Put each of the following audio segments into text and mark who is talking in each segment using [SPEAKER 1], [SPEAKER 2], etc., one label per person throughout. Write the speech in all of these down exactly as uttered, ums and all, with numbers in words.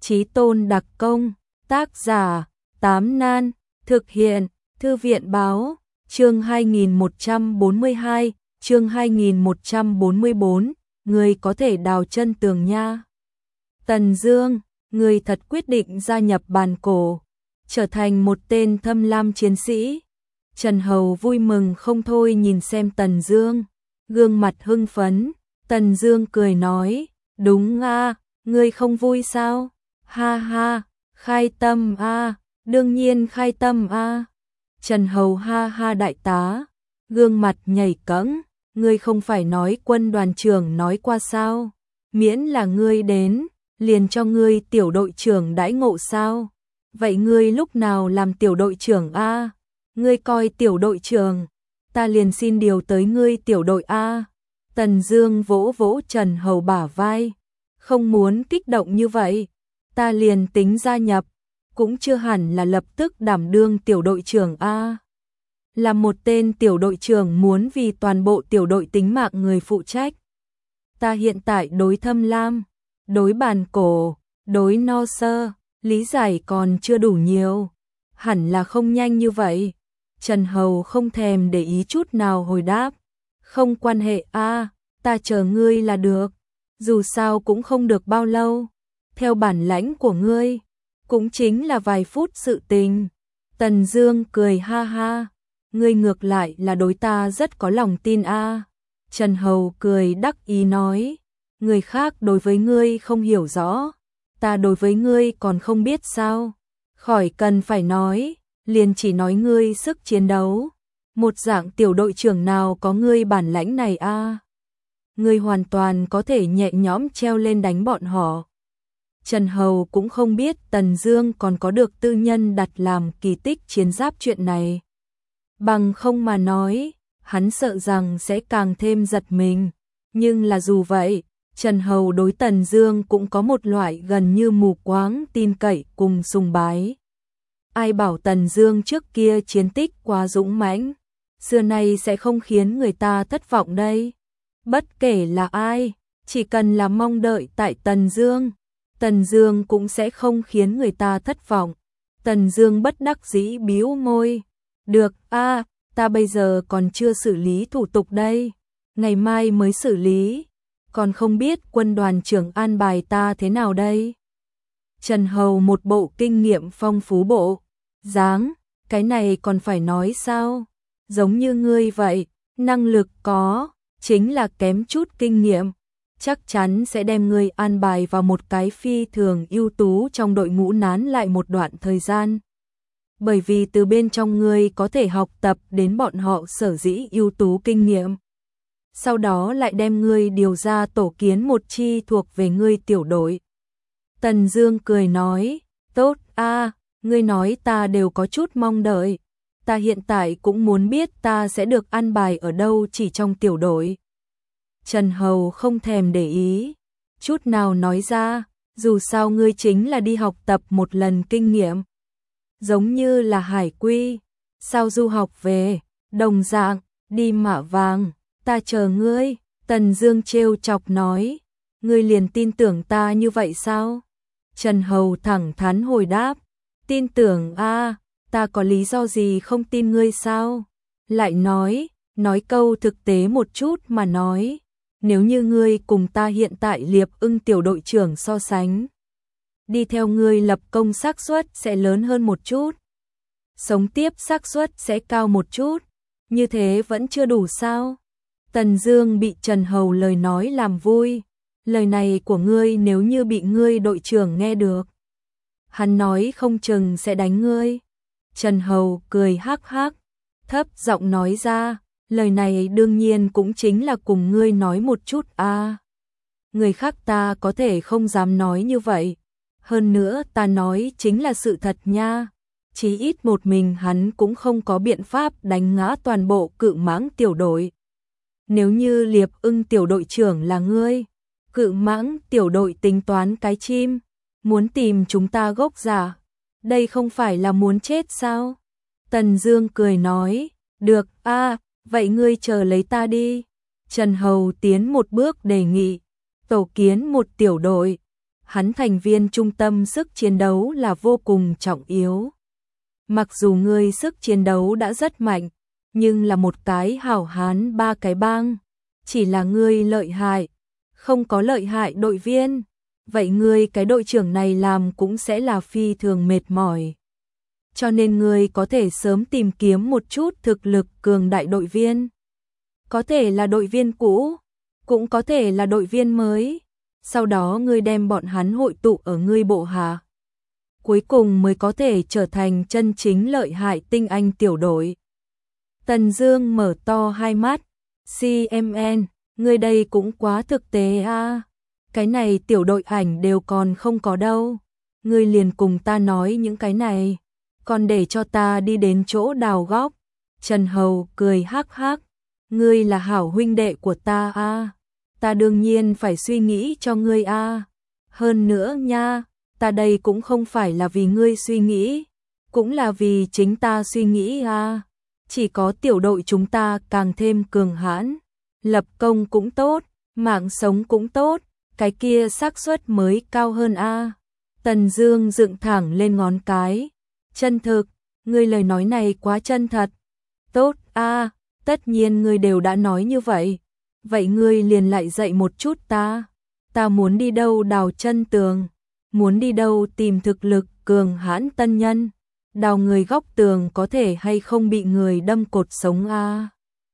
[SPEAKER 1] Chí tôn đặc công, tác giả, Tám Nan, thực hiện, Thư viện báo, chương hai nghìn một trăm bốn mươi hai, chương hai nghìn một trăm bốn mươi bốn, người có thể đào chân tường nha. Tần Dương, người thật quyết định gia nhập bàn cổ, trở thành một tên thâm lam chiến sĩ. Trần Hầu vui mừng không thôi nhìn xem Tần Dương, gương mặt hưng phấn. Tần Dương cười nói, đúng a, ngươi không vui sao? Ha ha, khai tâm a, đương nhiên khai tâm a. Trần Hầu ha ha đại tá, gương mặt nhảy cẫng, ngươi không phải nói quân đoàn trưởng nói qua sao? Miễn là ngươi đến, liền cho ngươi tiểu đội trưởng đãi ngộ sao? Vậy ngươi lúc nào làm tiểu đội trưởng a? Ngươi coi tiểu đội trưởng, ta liền xin điều tới ngươi tiểu đội a. Tần Dương vỗ vỗ Trần Hầu bả vai, không muốn kích động như vậy, ta liền tính gia nhập, cũng chưa hẳn là lập tức đảm đương tiểu đội trưởng a. Là một tên tiểu đội trưởng muốn vì toàn bộ tiểu đội tính mạng người phụ trách. Ta hiện tại đối Thâm Lam, đối bàn cổ, đối no sơ, lý giải còn chưa đủ nhiều, hẳn là không nhanh như vậy. Trần Hầu không thèm để ý chút nào hồi đáp, không quan hệ a, ta chờ ngươi là được, dù sao cũng không được bao lâu, theo bản lãnh của ngươi, cũng chính là vài phút sự tình. Tần Dương cười ha ha, ngươi ngược lại là đối ta rất có lòng tin a. Trần Hầu cười đắc ý nói, người khác đối với ngươi không hiểu rõ, ta đối với ngươi còn không biết sao? Khỏi cần phải nói, liền chỉ nói ngươi sức chiến đấu, một dạng tiểu đội trưởng nào có ngươi bản lãnh này a? Ngươi hoàn toàn có thể nhẹ nhõm treo lên đánh bọn họ. Trần Hầu cũng không biết Tần Dương còn có được tư nhân đặt làm kỳ tích chiến giáp chuyện này. Bằng không mà nói, hắn sợ rằng sẽ càng thêm giật mình. Nhưng là dù vậy, Trần Hầu đối Tần Dương cũng có một loại gần như mù quáng tin cậy cùng sùng bái. Ai bảo Tần Dương trước kia chiến tích quá dũng mãnh, xưa nay sẽ không khiến người ta thất vọng đây. Bất kể là ai, chỉ cần là mong đợi tại Tần Dương, Tần Dương cũng sẽ không khiến người ta thất vọng. Tần Dương bất đắc dĩ bĩu môi, được a, ta bây giờ còn chưa xử lý thủ tục đây, ngày mai mới xử lý, còn không biết quân đoàn trưởng an bài ta thế nào đây. Trần Hầu một bộ kinh nghiệm phong phú bộ dáng, cái này còn phải nói sao? Giống như ngươi vậy, năng lực có, chính là kém chút kinh nghiệm, chắc chắn sẽ đem ngươi an bài vào một cái phi thường ưu tú trong đội ngũ nán lại một đoạn thời gian. Bởi vì từ bên trong ngươi có thể học tập đến bọn họ sở dĩ ưu tú kinh nghiệm. Sau đó lại đem ngươi điều ra tổ kiến một chi thuộc về ngươi tiểu đội. Tần Dương cười nói, tốt a, ngươi nói ta đều có chút mong đợi. Ta hiện tại cũng muốn biết ta sẽ được an bài ở đâu chỉ trong tiểu đội. Trần Hầu không thèm để ý, chút nào nói ra, dù sao ngươi chính là đi học tập một lần kinh nghiệm. Giống như là hải quy, sau du học về, đồng dạng, đi mạ vàng, ta chờ ngươi. Tần Dương trêu chọc nói, ngươi liền tin tưởng ta như vậy sao? Trần Hầu thẳng thắn hồi đáp, tin tưởng a, ta có lý do gì không tin ngươi sao? Lại nói, nói câu thực tế một chút mà nói, nếu như ngươi cùng ta hiện tại Liệp Ưng tiểu đội trưởng so sánh, đi theo ngươi lập công xác suất sẽ lớn hơn một chút, sống tiếp xác suất sẽ cao một chút, như thế vẫn chưa đủ sao? Tần Dương bị Trần Hầu lời nói làm vui, lời này của ngươi nếu như bị ngươi đội trưởng nghe được, hắn nói không chừng sẽ đánh ngươi. Trần Hầu cười hắc hắc, thấp giọng nói ra, lời này đương nhiên cũng chính là cùng ngươi nói một chút a. À, người khác ta có thể không dám nói như vậy, hơn nữa ta nói chính là sự thật nha. Chí ít một mình hắn cũng không có biện pháp đánh ngã toàn bộ Cự Mãng tiểu đội. Nếu như Liệp Ưng tiểu đội trưởng là ngươi, Cự Mãng tiểu đội tính toán cái chim, muốn tìm chúng ta gốc giả, đây không phải là muốn chết sao? Tần Dương cười nói, được a, à, vậy ngươi chờ lấy ta đi. Trần Hầu tiến một bước đề nghị, tổ kiến một tiểu đội. hắn thành viên trung tâm sức chiến đấu là vô cùng trọng yếu. Mặc dù ngươi sức chiến đấu đã rất mạnh, nhưng là một cái hảo hán ba cái bang, chỉ là ngươi lợi hại, không có lợi hại đội viên, vậy ngươi cái đội trưởng này làm cũng sẽ là phi thường mệt mỏi. Cho nên ngươi có thể sớm tìm kiếm một chút thực lực cường đại đội viên. Có thể là đội viên cũ, cũng có thể là đội viên mới. Sau đó ngươi đem bọn hắn hội tụ ở ngươi bộ hạ. Cuối cùng mới có thể trở thành chân chính lợi hại tinh anh tiểu đội. Tần Dương mở to hai mắt. xê em en, ngươi đây cũng quá thực tế a. À. Cái này tiểu đội ảnh đều còn không có đâu. Ngươi liền cùng ta nói những cái này. Còn để cho ta đi đến chỗ đào góc. Trần Hầu cười hắc hắc. Ngươi là hảo huynh đệ của ta a. À. Ta đương nhiên phải suy nghĩ cho ngươi a. À. Hơn nữa nha, ta đây cũng không phải là vì ngươi suy nghĩ, cũng là vì chính ta suy nghĩ a. À. Chỉ có tiểu đội chúng ta càng thêm cường hãn, lập công cũng tốt, mạng sống cũng tốt, cái kia xác suất mới cao hơn a. À. Tần Dương dựng thẳng lên ngón cái. Chân thực, ngươi lời nói này quá chân thật. Tốt a, à, tất nhiên ngươi đều đã nói như vậy. Vậy ngươi liền lại dạy một chút ta. Ta muốn đi đâu đào chân tường, muốn đi đâu tìm thực lực cường hãn tân nhân. Đào người góc tường có thể hay không bị người đâm cột sống a? À?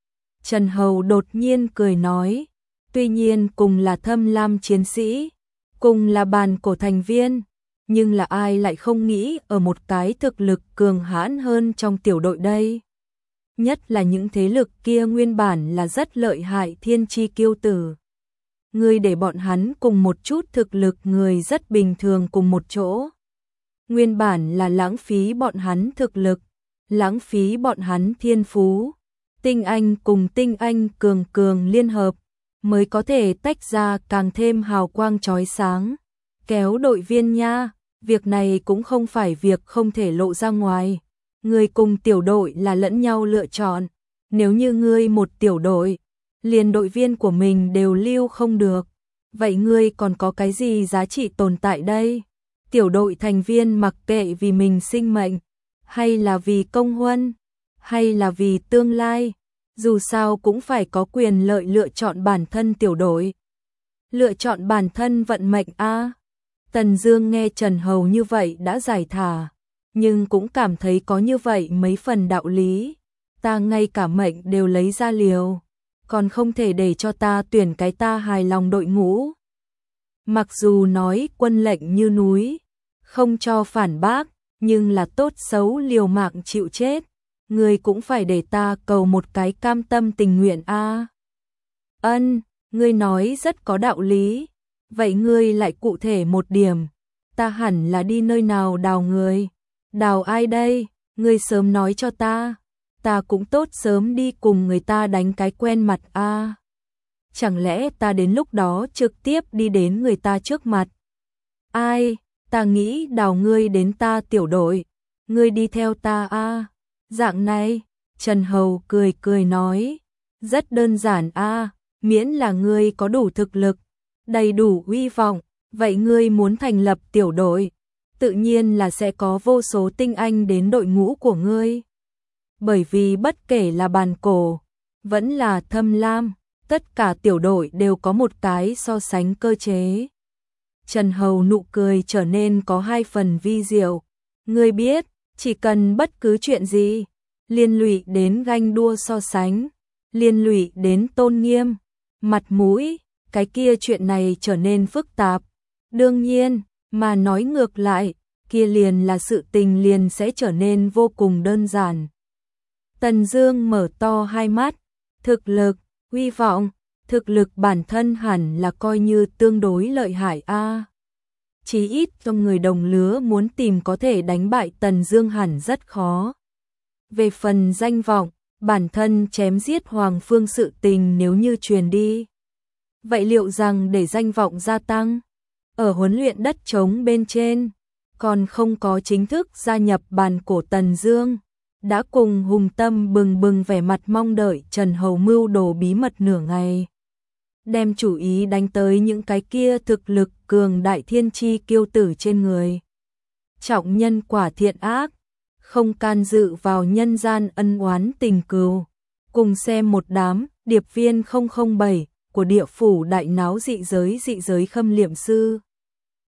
[SPEAKER 1] Trần Hầu đột nhiên cười nói, tuy nhiên cùng là Thâm Lam chiến sĩ, cùng là bàn cổ thành viên, nhưng là ai lại không nghĩ ở một cái thực lực cường hãn hơn trong tiểu đội đây. Nhất là những thế lực kia nguyên bản là rất lợi hại thiên chi kiêu tử. Ngươi để bọn hắn cùng một chút thực lực người rất bình thường cùng một chỗ. Nguyên bản là lãng phí bọn hắn thực lực, lãng phí bọn hắn thiên phú. Tinh anh cùng tinh anh cường cường liên hợp, mới có thể tách ra càng thêm hào quang chói sáng. Kéo đội viên nha, việc này cũng không phải việc không thể lộ ra ngoài. Ngươi cùng tiểu đội là lẫn nhau lựa chọn. Nếu như ngươi một tiểu đội, liền đội viên của mình đều lưu không được, vậy ngươi còn có cái gì giá trị tồn tại đây? Tiểu đội thành viên mặc kệ vì mình sinh mệnh, hay là vì công huân, hay là vì tương lai, dù sao cũng phải có quyền lợi lựa chọn bản thân tiểu đội. Lựa chọn bản thân vận mệnh a. À. Tần Dương nghe Trần Hầu như vậy đã giải thả, nhưng cũng cảm thấy có như vậy mấy phần đạo lý. Ta ngay cả mệnh đều lấy ra liều, còn không thể để cho ta tuyển cái ta hài lòng đội ngũ. Mặc dù nói quân lệnh như núi, không cho phản bác, nhưng là tốt xấu liều mạng chịu chết, ngươi cũng phải để ta cầu một cái cam tâm tình nguyện a. À. Ân, ngươi nói rất có đạo lý, vậy ngươi lại cụ thể một điểm, ta hẳn là đi nơi nào đào người? Đào ai đây? Ngươi sớm nói cho ta, ta cũng tốt sớm đi cùng người ta đánh cái quen mặt a. À. Chẳng lẽ ta đến lúc đó trực tiếp đi đến người ta trước mặt? Ai, ta nghĩ đào ngươi đến ta tiểu đội, ngươi đi theo ta a. À. Dạng này, Trần Hầu cười cười nói, rất đơn giản a, à, miễn là ngươi có đủ thực lực, đầy đủ uy vọng, vậy ngươi muốn thành lập tiểu đội, tự nhiên là sẽ có vô số tinh anh đến đội ngũ của ngươi. Bởi vì bất kể là bàn cổ, vẫn là Thâm Lam, tất cả tiểu đội đều có một cái so sánh cơ chế. Trần Hầu nụ cười trở nên có hai phần vi diệu. Ngươi biết, chỉ cần bất cứ chuyện gì, liên lụy đến ganh đua so sánh, liên lụy đến tôn nghiêm, mặt mũi, cái kia chuyện này trở nên phức tạp. Đương nhiên, mà nói ngược lại, kia liền là sự tình liền sẽ trở nên vô cùng đơn giản. Tần Dương mở to hai mắt, thực lực, uy vọng, thực lực bản thân hẳn là coi như tương đối lợi hại a. À. Chí ít trong người đồng lứa muốn tìm có thể đánh bại Tần Dương hẳn rất khó. Về phần danh vọng, bản thân chém giết Hoàng Phương sự tình nếu như truyền đi, vậy liệu rằng để danh vọng gia tăng, ở huấn luyện đất trống bên trên, còn không có chính thức gia nhập bàn cổ Tần Dương, đã cùng Hùng Tâm bừng bừng vẻ mặt mong đợi Trần Hầu mưu đồ bí mật nửa ngày. đem chủ ý đánh tới những cái kia thực lực cường đại thiên chi kiêu tử trên người. Trọng nhân quả thiện ác, không can dự vào nhân gian ân oán tình cừu. Cùng xem một đám điệp viên không không bảy của địa phủ đại náo dị giới dị giới khâm liệm sư.